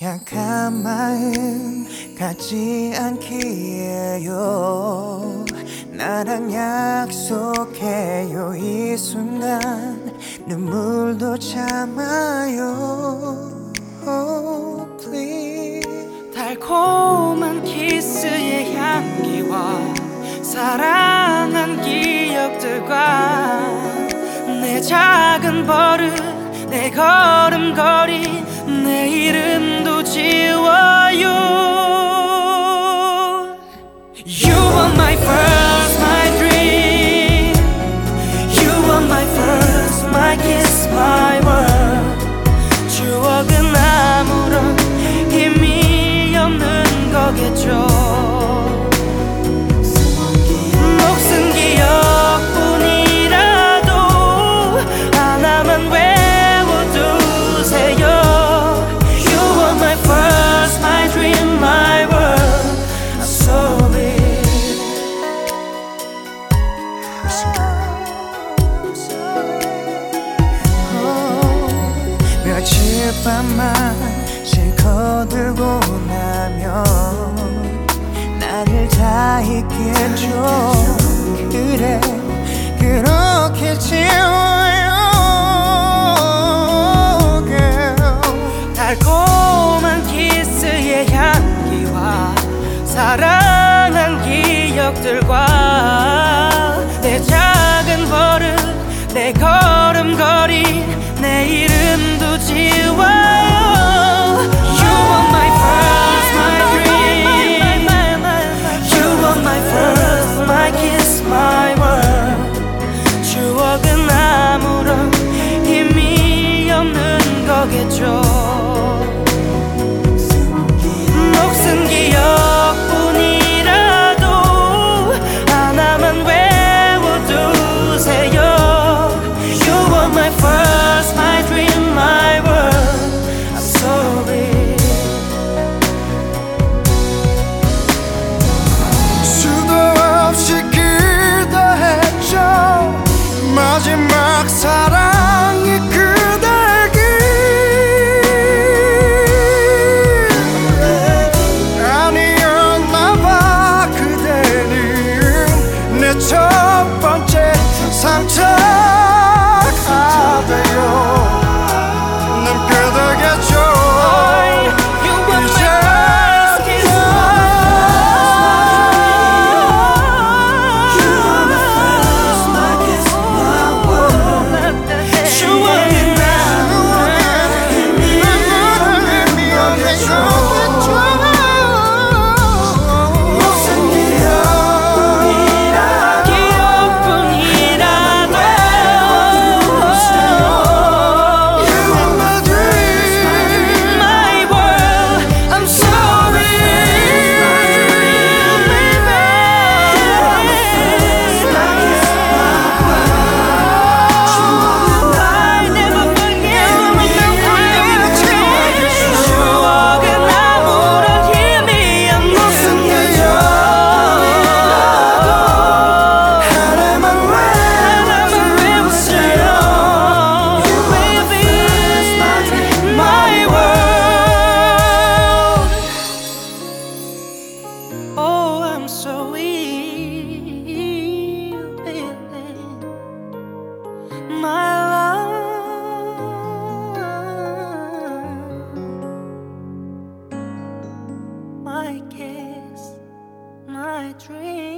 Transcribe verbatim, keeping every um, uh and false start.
약한 마음 갖지 않기에요. 나랑 약속해요. 이 순간 눈물도 참아요. Oh, please. 달콤한 키스의 향기와 사랑한 기억들과 내 작은 버릇, 내 걸음걸이, 내 이름도 지워요. You are my first, my dream. You are my first, my kiss, my word. 추억은 아무런 힘이 없는 거겠죠. 목숨 기억뿐이라도 하나만 외워두세요. You are my first, my dream, my world. I'm sorry. I'm sorry. Oh, 며칠 밤만 실컷 들고 나면 나를 다 잊겠죠. 그래 그렇게 지워요. Girl. 달콤한 키스의 향기와 사랑한 기억들과 내 작은 버릇, 내 걸음걸이, 내 이름도 지워요. You are my first, my dream. You are my first, my kiss, my word. 추억은 아무런 힘이 없는 거겠죠. 목숨 기억뿐이라도 하나만 외워두세요. You are my first, my dream, my world. I'm sorry. 수도 없이 기도했죠. 마지막 사랑이 그대길. 아니었나봐. 그대는 내 첫 번째 상처가 돼요. 남게 되겠죠. You are my 이제 first kiss, my kiss, my word. 추억은 아무런 힘이 없겠죠. 목숨 기억뿐이라도 기억뿐이라도 You are my dream, my world. I'm sorry, baby. I never forget. 추억은 아무런 힘이 없는 하나만 외우세요. You baby, my world. Oh, I'm so ill, baby. My love, my kiss, my dream.